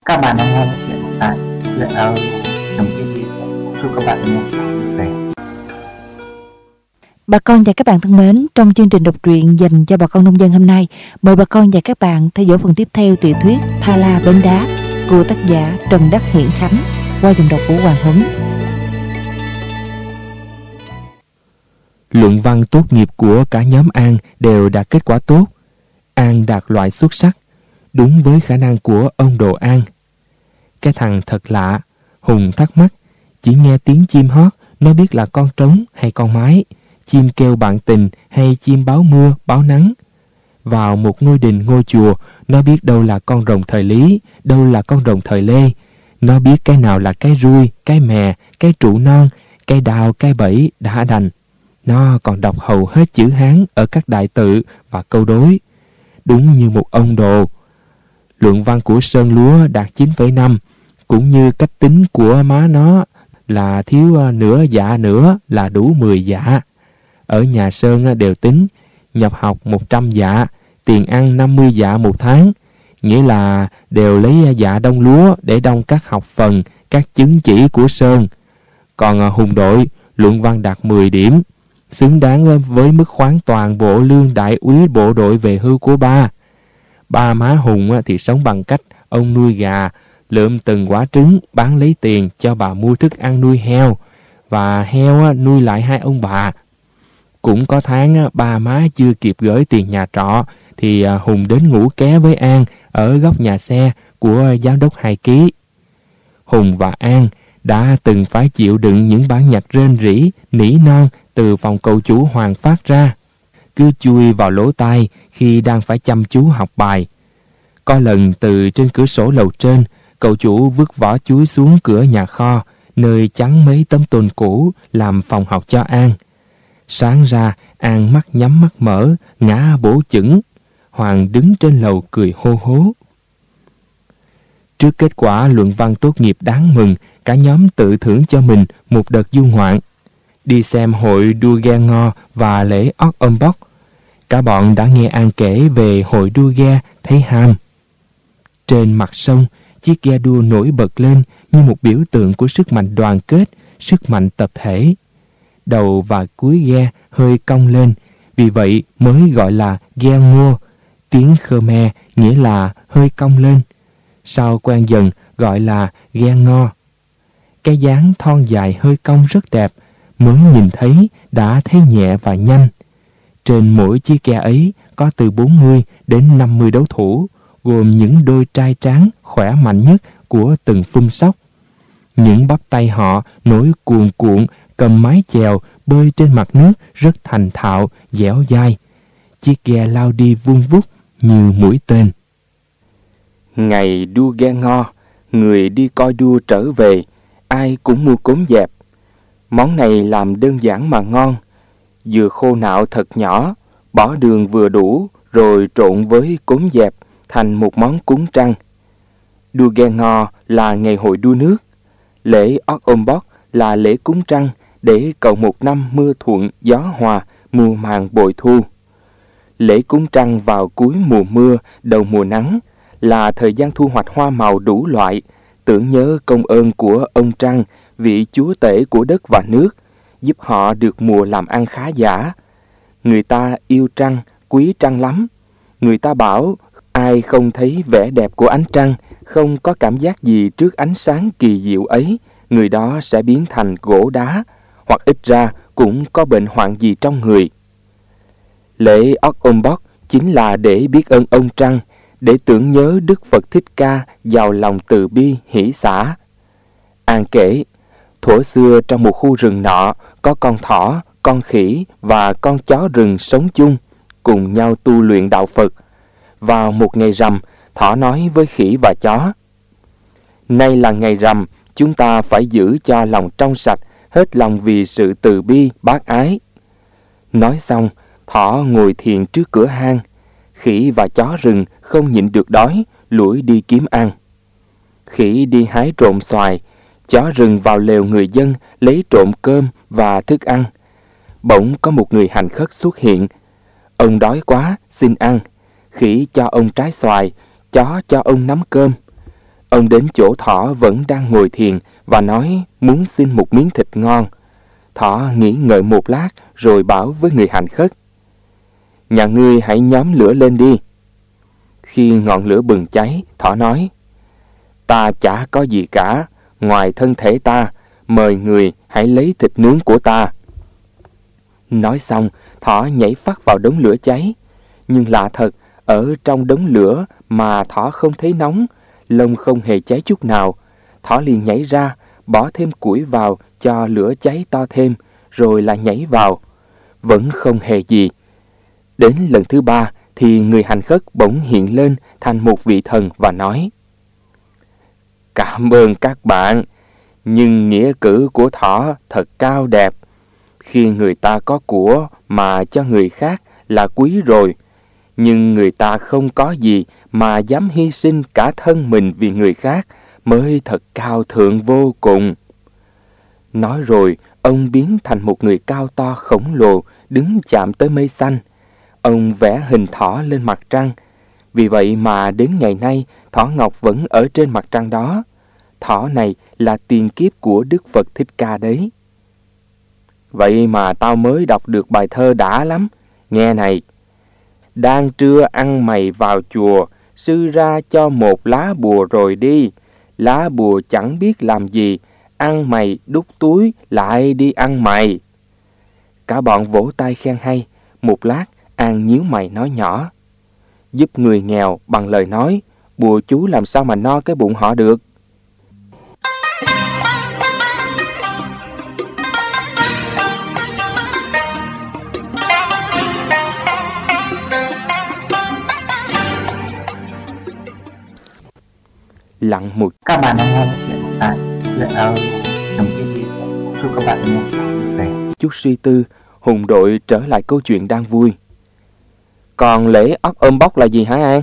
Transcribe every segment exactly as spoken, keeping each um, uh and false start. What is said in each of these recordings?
Các bạn đang nghe chuyện tại chuyện audio trong T V. Chúc các bạn nghe vui vẻ. Bà con và các bạn thân mến, trong chương trình đọc truyện dành cho bà con nông dân hôm nay, mời bà con và các bạn theo dõi phần tiếp theo tiểu thuyết Tha La Bến Đá của tác giả Trần Đắc Hiển Khánh qua giọng đọc của Hoàng Huấn. Luận văn tốt nghiệp của cả nhóm An đều đạt kết quả tốt. An đạt loại xuất sắc, đúng với khả năng của ông Đồ An. Cái thằng thật lạ, Hùng thắc mắc, chỉ nghe tiếng chim hót, nó biết là con trống hay con mái, chim kêu bạn tình hay chim báo mưa, báo nắng. Vào một ngôi đình ngôi chùa, nó biết đâu là con rồng thời Lý, đâu là con rồng thời Lê. Nó biết cái nào là cái rui, cái mè, cái trụ non, cái đào, cái bẫy, đã đành. Nó còn đọc hầu hết chữ Hán ở các đại tự và câu đối. Đúng như một ông Đồ. Luận văn của Sơn Lúa đạt chín phẩy năm, cũng như cách tính của má nó là thiếu nửa dạ nữa là đủ mười dạ. Ở nhà Sơn đều tính nhập học một trăm dạ, tiền ăn năm mươi dạ một tháng, nghĩa là đều lấy dạ đông lúa để đông các học phần, các chứng chỉ của Sơn. Còn Hùng đội, luận văn đạt mười điểm, xứng đáng với mức khoán toàn bộ lương đại úy bộ đội về hưu của ba. Ba má Hùng thì sống bằng cách ông nuôi gà, lượm từng quả trứng bán lấy tiền cho bà mua thức ăn nuôi heo, và heo nuôi lại hai ông bà. Cũng có tháng ba má chưa kịp gửi tiền nhà trọ thì Hùng đến ngủ ké với An ở góc nhà xe của giám đốc hai ký. Hùng và An đã từng phải chịu đựng những bản nhạc rên rỉ, nỉ non từ phòng cậu chủ Hoàng phát ra, cứ chui vào lỗ tai khi đang phải chăm chú học bài. Có lần từ trên cửa sổ lầu trên, cậu chủ vứt vỏ chuối xuống cửa nhà kho, nơi chắn mấy tấm tôn cũ làm phòng học cho An. Sáng ra, An mắt nhắm mắt mở, ngã bổ chững. Hoàng đứng trên lầu cười hô hố. Trước kết quả luận văn tốt nghiệp đáng mừng, cả nhóm tự thưởng cho mình một đợt du ngoạn, đi xem hội đua ghe ngò và lễ ót âm bóc. Cả bọn đã nghe An kể về hội đua ghe, thấy ham. Trên mặt sông, chiếc ghe đua nổi bật lên như một biểu tượng của sức mạnh đoàn kết, sức mạnh tập thể. Đầu và cuối ghe hơi cong lên, vì vậy mới gọi là ghe ngô. Tiếng Khmer nghĩa là hơi cong lên. Sau quen dần gọi là ghe ngò. Cái dáng thon dài hơi cong rất đẹp, mới nhìn thấy đã thấy nhẹ và nhanh. Trên mỗi chiếc ghe ấy có từ bốn mươi đến năm mươi đấu thủ, gồm những đôi trai tráng khỏe mạnh nhất của từng phum sóc. Những bắp tay họ nổi cuồn cuộn, cầm mái chèo bơi trên mặt nước rất thành thạo, dẻo dai. Chiếc ghe lao đi vun vút như mũi tên. Ngày đua ghe ngò, người đi coi đua trở về, ai cũng mua cốm dẹp. Món này làm đơn giản mà ngon, dừa khô nạo thật nhỏ, bỏ đường vừa đủ rồi trộn với cốm dẹp thành một món cúng trăng. Đua ghe ngò là ngày hội đua nước, lễ ót ôm bóc là lễ cúng trăng để cầu một năm mưa thuận gió hòa, mùa màng bội thu. Lễ cúng trăng vào cuối mùa mưa, đầu mùa nắng là thời gian thu hoạch hoa màu đủ loại, tưởng nhớ công ơn của ông Trăng, vị chúa tể của đất và nước, giúp họ được mùa làm ăn khá giả. Người ta yêu trăng, quý trăng lắm. Người ta bảo ai không thấy vẻ đẹp của ánh trăng, không có cảm giác gì trước ánh sáng kỳ diệu ấy, người đó sẽ biến thành gỗ đá, hoặc ít ra cũng có bệnh hoạn gì trong người. Lễ ót ôm bóc chính là để biết ơn ông Trăng, để tưởng nhớ Đức Phật Thích Ca giàu lòng từ bi hỷ xả. An kể, thuở xưa trong một khu rừng nọ có con thỏ, con khỉ và con chó rừng sống chung, cùng nhau tu luyện đạo Phật. Vào một ngày rằm, thỏ nói với khỉ và chó: nay là ngày rằm, chúng ta phải giữ cho lòng trong sạch, hết lòng vì sự từ bi bác ái. Nói xong, thỏ ngồi thiền trước cửa hang. Khỉ và chó rừng không nhịn được đói, lủi đi kiếm ăn. Khỉ đi hái trộm xoài, chó rừng vào lều người dân lấy trộm cơm và thức ăn. Bỗng có một người hành khất xuất hiện. Ông đói quá, xin ăn. Khỉ cho ông trái xoài, chó cho ông nắm cơm. Ông đến chỗ Thỏ vẫn đang ngồi thiền và nói muốn xin một miếng thịt ngon. Thỏ nghĩ ngợi một lát rồi bảo với người hành khất: "Nhà ngươi hãy nhóm lửa lên đi." Khi ngọn lửa bừng cháy, Thỏ nói: "Ta chả có gì cả, ngoài thân thể ta, mời người hãy lấy thịt nướng của ta." Nói xong, Thỏ nhảy phắt vào đống lửa cháy. Nhưng lạ thật, ở trong đống lửa mà Thỏ không thấy nóng, lông không hề cháy chút nào. Thỏ liền nhảy ra, bỏ thêm củi vào cho lửa cháy to thêm, rồi lại nhảy vào. Vẫn không hề gì. Đến lần thứ ba thì người hành khất bỗng hiện lên thành một vị thần và nói: "Cảm ơn các bạn, nhưng nghĩa cử của Thỏ thật cao đẹp. Khi người ta có của mà cho người khác là quý rồi, nhưng người ta không có gì mà dám hy sinh cả thân mình vì người khác mới thật cao thượng vô cùng." Nói rồi, ông biến thành một người cao to khổng lồ, đứng chạm tới mây xanh. Ông vẽ hình thỏ lên mặt trăng. Vì vậy mà đến ngày nay, thỏ ngọc vẫn ở trên mặt trăng đó. Thỏ này là tiền kiếp của Đức Phật Thích Ca đấy. Vậy mà tao mới đọc được bài thơ đã lắm. Nghe này: "Đang trưa ăn mày vào chùa, sư ra cho một lá bùa rồi đi. Lá bùa chẳng biết làm gì, ăn mày đút túi lại đi ăn mày." Cả bọn vỗ tay khen hay. Một lát, An nhíu mày nói nhỏ: "Giúp người nghèo bằng lời nói, bùa chú làm sao mà no cái bụng họ được." Lặng một. Các bạn đang nghe chuyện tại chuyện ở trong cái chúc các bạn nghe vui vẻ. Chút suy tư, Hùng đội trở lại câu chuyện đang vui. "Còn lễ Ốc Ôm Bóc là gì hả An?"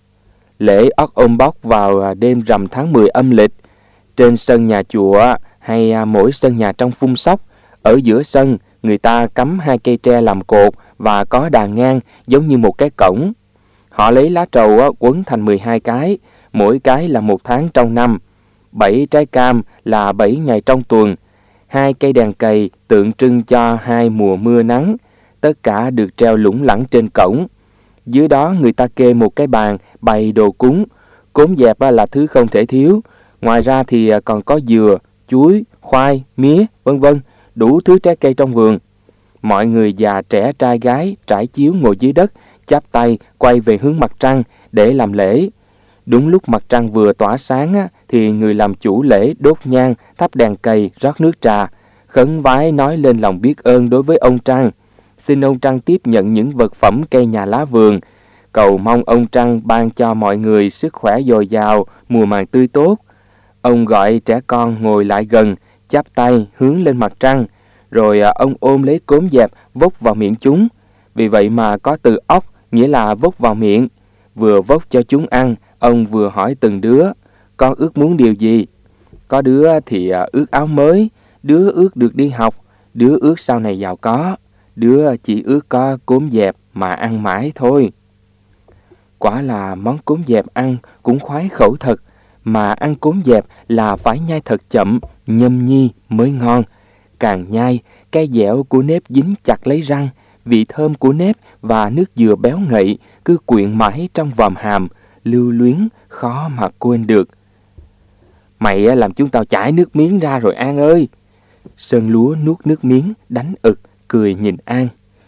"Lễ Ốc Ôm Bóc vào đêm rằm tháng mười âm lịch. Trên sân nhà chùa hay mỗi sân nhà trong phun sóc, ở giữa sân người ta cắm hai cây tre làm cột và có đàn ngang giống như một cái cổng. Họ lấy lá trầu quấn thành mười hai cái, mỗi cái là một tháng trong năm. Bảy trái cam là bảy ngày trong tuần. Hai cây đèn cầy tượng trưng cho hai mùa mưa nắng. Tất cả được treo lủng lẳng trên cổng. Dưới đó người ta kê một cái bàn bày đồ cúng. Cốm dẹp là thứ không thể thiếu. Ngoài ra thì còn có dừa, chuối, khoai, mía, vân vân, đủ thứ trái cây trong vườn. Mọi người già trẻ trai gái trải chiếu ngồi dưới đất, chắp tay quay về hướng mặt trăng để làm lễ. Đúng lúc mặt trăng vừa tỏa sáng á, thì người làm chủ lễ đốt nhang, thắp đèn cầy, rót nước trà, khấn vái nói lên lòng biết ơn đối với ông Trăng, xin ông Trăng tiếp nhận những vật phẩm cây nhà lá vườn, cầu mong ông Trăng ban cho mọi người sức khỏe dồi dào, mùa màng tươi tốt. Ông gọi trẻ con ngồi lại gần, chắp tay hướng lên mặt trăng, rồi ông ôm lấy cốm dẹp vốc vào miệng chúng. Vì vậy mà có từ ốc nghĩa là vốc vào miệng. Vừa vốc cho chúng ăn, ông vừa hỏi từng đứa: "Con ước muốn điều gì?" Có đứa thì ước áo mới, đứa ước được đi học, đứa ước sau này giàu có, đứa chỉ ước có cốm dẹp mà ăn mãi thôi. Quả là món cốm dẹp ăn cũng khoái khẩu thật, mà ăn cốm dẹp là phải nhai thật chậm, nhâm nhi mới ngon. Càng nhai, cái dẻo của nếp dính chặt lấy răng, vị thơm của nếp và nước dừa béo ngậy cứ quyện mãi trong vòm hàm, lưu luyến khó mà quên được. "Mày làm chúng tao chảy nước miếng ra rồi An ơi." Sơn Lúa nuốt nước miếng đánh ực, cười nhìn An.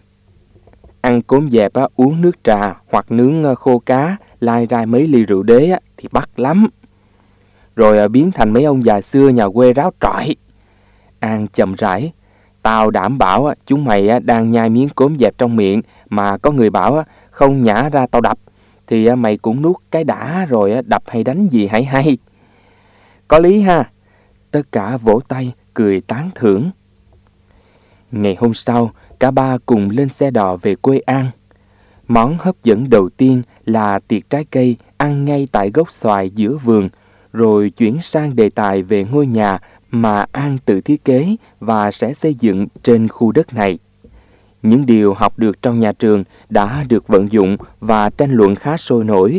Ăn cốm dẹp uống nước trà hoặc nướng khô cá, lai rai mấy ly rượu đế thì bắt lắm. Rồi biến thành mấy ông già xưa nhà quê ráo trọi. An chậm rãi: "Tao đảm bảo chúng mày đang nhai miếng cốm dẹp trong miệng mà có người bảo không nhả ra tao đập, thì mày cũng nuốt cái đã rồi đập hay đánh gì hãy hay." "Có lý ha." Tất cả vỗ tay cười tán thưởng. Ngày hôm sau, cả ba cùng lên xe đò về quê An. Món hấp dẫn đầu tiên là tiệc trái cây ăn ngay tại gốc xoài giữa vườn, rồi chuyển sang đề tài về ngôi nhà mà An tự thiết kế và sẽ xây dựng trên khu đất này. Những điều học được trong nhà trường đã được vận dụng và tranh luận khá sôi nổi.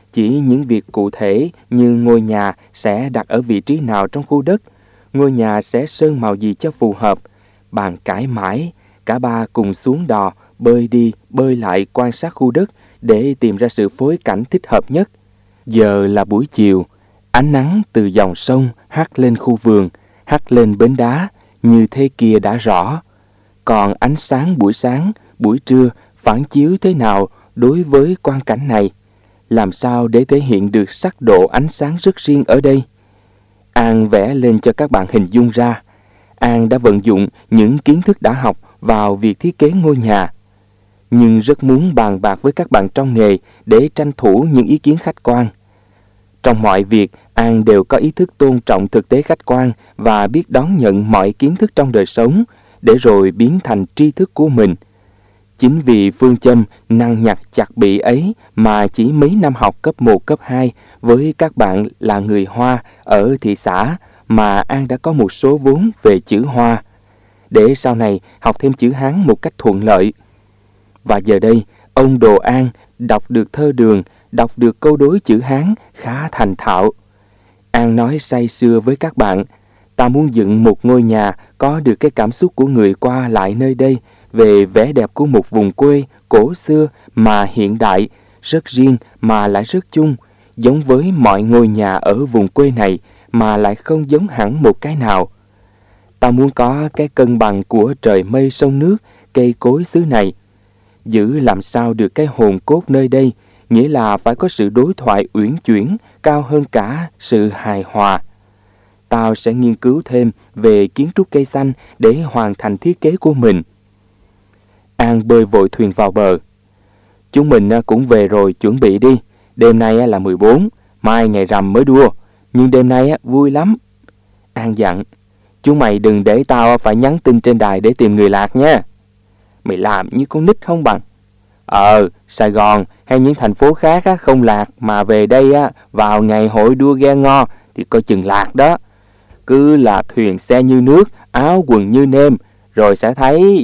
chỉ những việc cụ thể như ngôi nhà sẽ đặt ở vị trí nào trong khu đất, ngôi nhà sẽ sơn màu gì cho phù hợp. Bàn cãi mãi, cả ba cùng xuống đò, bơi đi, bơi lại quan sát khu đất để tìm ra sự phối cảnh thích hợp nhất. Giờ là buổi chiều, ánh nắng từ dòng sông hắt lên khu vườn, hắt lên bến đá, như thế kia đã rõ. Còn ánh sáng buổi sáng, buổi trưa phản chiếu thế nào đối với quang cảnh này? Làm sao để thể hiện được sắc độ ánh sáng rất riêng ở đây? An vẽ lên cho các bạn hình dung ra. An đã vận dụng những kiến thức đã học vào việc thiết kế ngôi nhà, nhưng rất muốn bàn bạc với các bạn trong nghề để tranh thủ những ý kiến khách quan. Trong mọi việc, An đều có ý thức tôn trọng thực tế khách quan và biết đón nhận mọi kiến thức trong đời sống, để rồi biến thành tri thức của mình. Chính vì phương châm năng nhặt chặt bị ấy mà chỉ mấy năm học cấp một, cấp hai với các bạn là người Hoa ở thị xã mà An đã có một số vốn về chữ Hoa, để sau này học thêm chữ Hán một cách thuận lợi. Và giờ đây, ông Đồ An đọc được thơ Đường, đọc được câu đối chữ Hán khá thành thạo. An nói say sưa với các bạn, ta muốn dựng một ngôi nhà có được cái cảm xúc của người qua lại nơi đây, về vẻ đẹp của một vùng quê cổ xưa mà hiện đại, rất riêng mà lại rất chung, giống với mọi ngôi nhà ở vùng quê này mà lại không giống hẳn một cái nào. Ta muốn có cái cân bằng của trời mây sông nước, cây cối xứ này. Giữ làm sao được cái hồn cốt nơi đây, nghĩa là phải có sự đối thoại uyển chuyển cao hơn cả sự hài hòa. Tao sẽ nghiên cứu thêm về kiến trúc cây xanh để hoàn thành thiết kế của mình. An bơi vội thuyền vào bờ. Chúng mình cũng về rồi, chuẩn bị đi. Đêm nay là mười bốn, mai ngày rằm mới đua, nhưng đêm nay vui lắm. An dặn, chúng mày đừng để tao phải nhắn tin trên đài để tìm người lạc nha. Mày làm như con nít không bằng. Ờ, Sài Gòn hay những thành phố khác không lạc, mà về đây vào ngày hội đua ghe ngò thì coi chừng lạc đó. Cứ là thuyền xe như nước, áo quần như nêm, rồi sẽ thấy.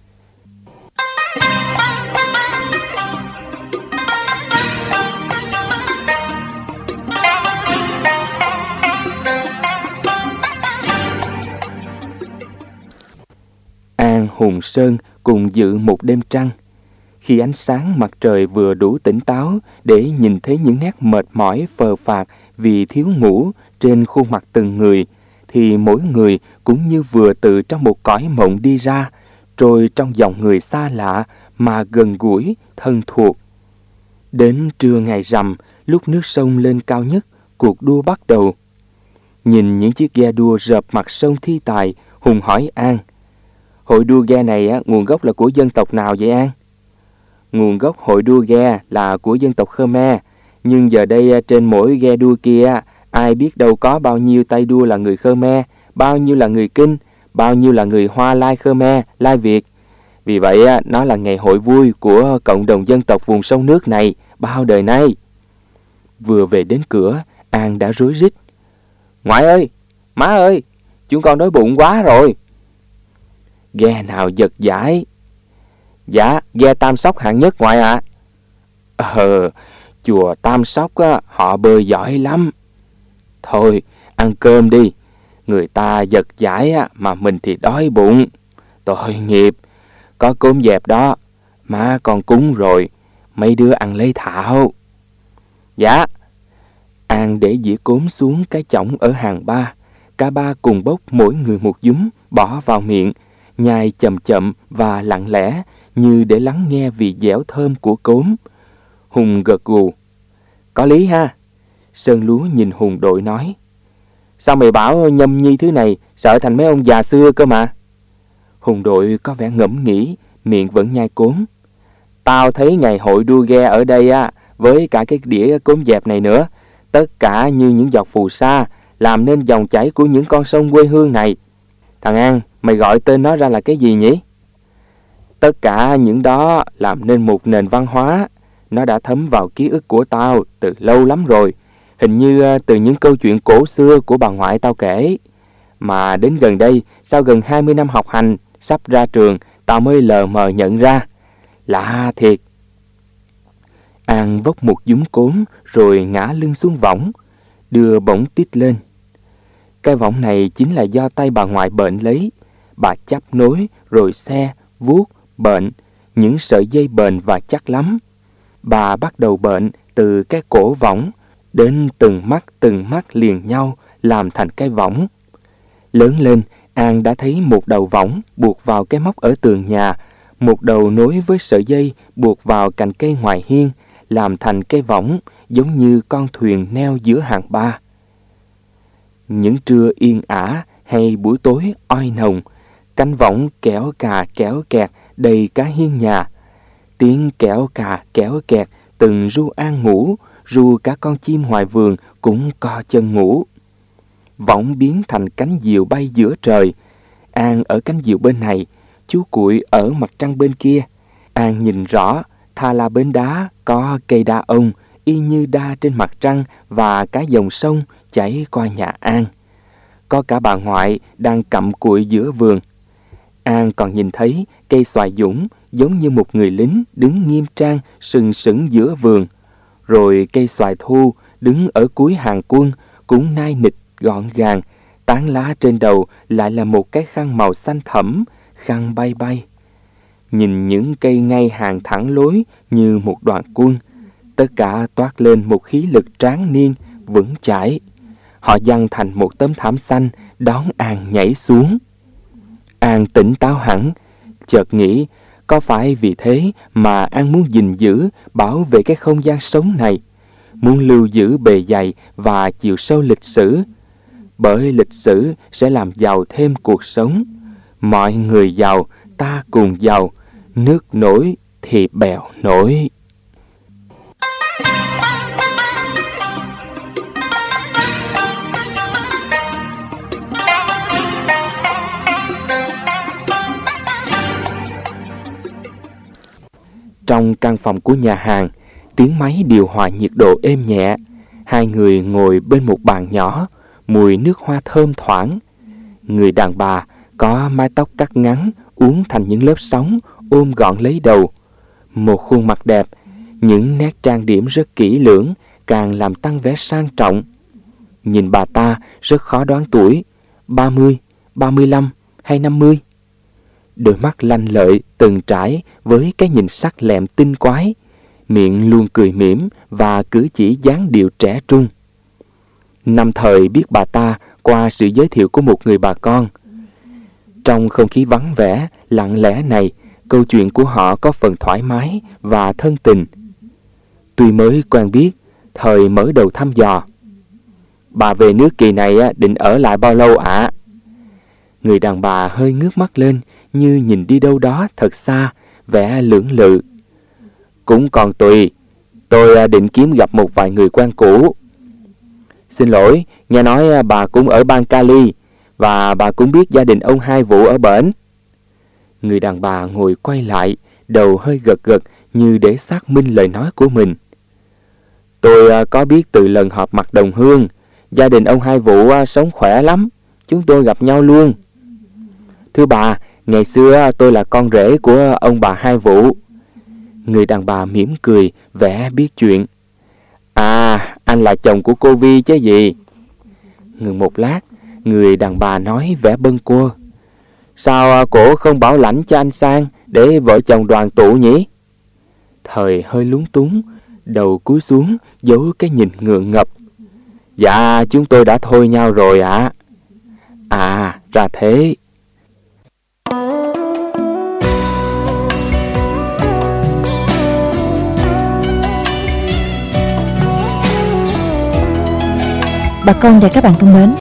An Hùng Sơn cùng dự một đêm trăng. Khi ánh sáng mặt trời vừa đủ tỉnh táo để nhìn thấy những nét mệt mỏi phờ phạc vì thiếu ngủ trên khuôn mặt từng người, thì mỗi người cũng như vừa từ trong một cõi mộng đi ra, trôi trong dòng người xa lạ mà gần gũi, thân thuộc. Đến trưa ngày rằm, lúc nước sông lên cao nhất, cuộc đua bắt đầu. Nhìn những chiếc ghe đua rợp mặt sông thi tài, Hùng hỏi An, hội đua ghe này á, nguồn gốc là của dân tộc nào vậy An? Nguồn gốc hội đua ghe là của dân tộc Khmer, nhưng giờ đây trên mỗi ghe đua kia, ai biết đâu có bao nhiêu tay đua là người Khmer, bao nhiêu là người Kinh, bao nhiêu là người Hoa Lai Khmer, Lai Việt. Vì vậy nó là ngày hội vui của cộng đồng dân tộc vùng sông nước này bao đời nay. Vừa về đến cửa, An đã rối rít. Ngoại ơi, má ơi, chúng con đói bụng quá rồi. Ghe nào giật giải? Dạ, ghe Tam Sóc hạng nhất ngoại ạ. À. Ờ, chùa Tam Sóc á, họ bơi giỏi lắm. Thôi, ăn cơm đi. Người ta giật giải á, mà mình thì đói bụng. Tội nghiệp, có cơm dẹp đó. Má con cúng rồi, mấy đứa ăn lấy thảo. Dạ. An để dĩa cốm xuống cái chõng ở hàng ba. Cả ba cùng bốc mỗi người một dúm, bỏ vào miệng, nhai chậm chậm và lặng lẽ, như để lắng nghe vị dẻo thơm của cốm. Hùng gật gù. Có lý ha. Sơn Lúa nhìn Hùng đội nói. Sao mày bảo nhâm nhi thứ này, sợ thành mấy ông già xưa cơ mà. Hùng đội có vẻ ngẫm nghĩ, miệng vẫn nhai cốm. Tao thấy ngày hội đua ghe ở đây á, với cả cái đĩa cốm dẹp này nữa, tất cả như những giọt phù sa, làm nên dòng chảy của những con sông quê hương này. Thằng An, mày gọi tên nó ra là cái gì nhỉ? Tất cả những đó làm nên một nền văn hóa. Nó đã thấm vào ký ức của tao từ lâu lắm rồi. Hình như từ những câu chuyện cổ xưa của bà ngoại tao kể. Mà đến gần đây, sau gần hai mươi năm học hành, sắp ra trường, tao mới lờ mờ nhận ra. Lạ thiệt. An vốc một dúm cốm rồi ngã lưng xuống võng, đưa bổng tít lên. Cái võng này chính là do tay bà ngoại bệnh lấy. Bà chắp nối rồi xe, vuốt, bệnh, những sợi dây bền và chắc lắm. Bà bắt đầu bệnh từ cái cổ võng đến từng mắt từng mắt liền nhau làm thành cái võng. Lớn lên, An đã thấy một đầu võng buộc vào cái móc ở tường nhà, một đầu nối với sợi dây buộc vào cành cây ngoài hiên, làm thành cái võng giống như con thuyền neo giữa hàng ba. Những trưa yên ả hay buổi tối oi nồng, cánh võng kéo cà kéo kẹt đầy cả hiên nhà. Tiếng kéo cà kéo kẹt từng ru An ngủ, ru cả con chim ngoài vườn cũng co chân ngủ. Võng biến thành cánh diều bay giữa trời. An ở cánh diều bên này, chú Cuội ở mặt trăng bên kia. An nhìn rõ, Tha La Bến Đá có cây đa ông y như đa trên mặt trăng và cả dòng sông chảy qua nhà An. Có cả bà ngoại đang cặm cụi giữa vườn. An còn nhìn thấy cây xoài dũng giống như một người lính đứng nghiêm trang sừng sững giữa vườn. Rồi cây xoài thu đứng ở cuối hàng quân cũng nai nịch gọn gàng, tán lá trên đầu lại là một cái khăn màu xanh thẫm, khăn bay bay. Nhìn những cây ngay hàng thẳng lối như một đoàn quân, tất cả toát lên một khí lực tráng niên, vững chãi. Họ giăng thành một tấm thảm xanh đón An nhảy xuống. An tỉnh táo hẳn, chợt nghĩ có phải vì thế mà An muốn gìn giữ, bảo vệ cái không gian sống này, muốn lưu giữ bề dày và chiều sâu lịch sử. Bởi lịch sử sẽ làm giàu thêm cuộc sống. Mọi người giàu, ta cùng giàu, nước nổi thì bèo nổi. Trong căn phòng của nhà hàng, tiếng máy điều hòa nhiệt độ êm nhẹ. Hai người ngồi bên một bàn nhỏ, mùi nước hoa thơm thoảng. Người đàn bà có mái tóc cắt ngắn, uốn thành những lớp sóng, ôm gọn lấy đầu. Một khuôn mặt đẹp, những nét trang điểm rất kỹ lưỡng, càng làm tăng vẻ sang trọng. Nhìn bà ta rất khó đoán tuổi, ba mươi, ba mươi lăm hay năm mươi. Đôi mắt lanh lợi, từng trải với cái nhìn sắc lẹm tinh quái, miệng luôn cười mỉm và cử chỉ dáng điệu trẻ trung. Năm thời biết bà ta qua sự giới thiệu của một người bà con. Trong không khí vắng vẻ, lặng lẽ này, câu chuyện của họ có phần thoải mái và thân tình. Tuy mới quen biết, thời mở đầu thăm dò. Bà về nước kỳ này định ở lại bao lâu ạ? À? Người đàn bà hơi ngước mắt lên, như nhìn đi đâu đó thật xa, vẻ lưỡng lự. Cũng còn tùy, tôi định kiếm gặp một vài người quen cũ. Xin lỗi, nghe nói bà cũng ở bang Cali, và bà cũng biết gia đình ông Hai Vũ ở bển. Người đàn bà ngồi quay lại, đầu hơi gật gật như để xác minh lời nói của mình. Tôi có biết từ lần họp mặt đồng hương, gia đình ông Hai Vũ sống khỏe lắm, chúng tôi gặp nhau luôn. Thưa bà, ngày xưa tôi là con rể của ông bà Hai Vũ. Người đàn bà mỉm cười, vẻ biết chuyện. À, anh là chồng của cô Vi chứ gì? Ngừng một lát, người đàn bà nói vẻ bâng quơ. Sao cổ không bảo lãnh cho anh sang để vợ chồng đoàn tụ nhỉ? Thời hơi lúng túng, đầu cúi xuống, giấu cái nhìn ngượng ngập. Dạ, chúng tôi đã thôi nhau rồi ạ. À. à, ra thế. Bà con và các bạn thân mến,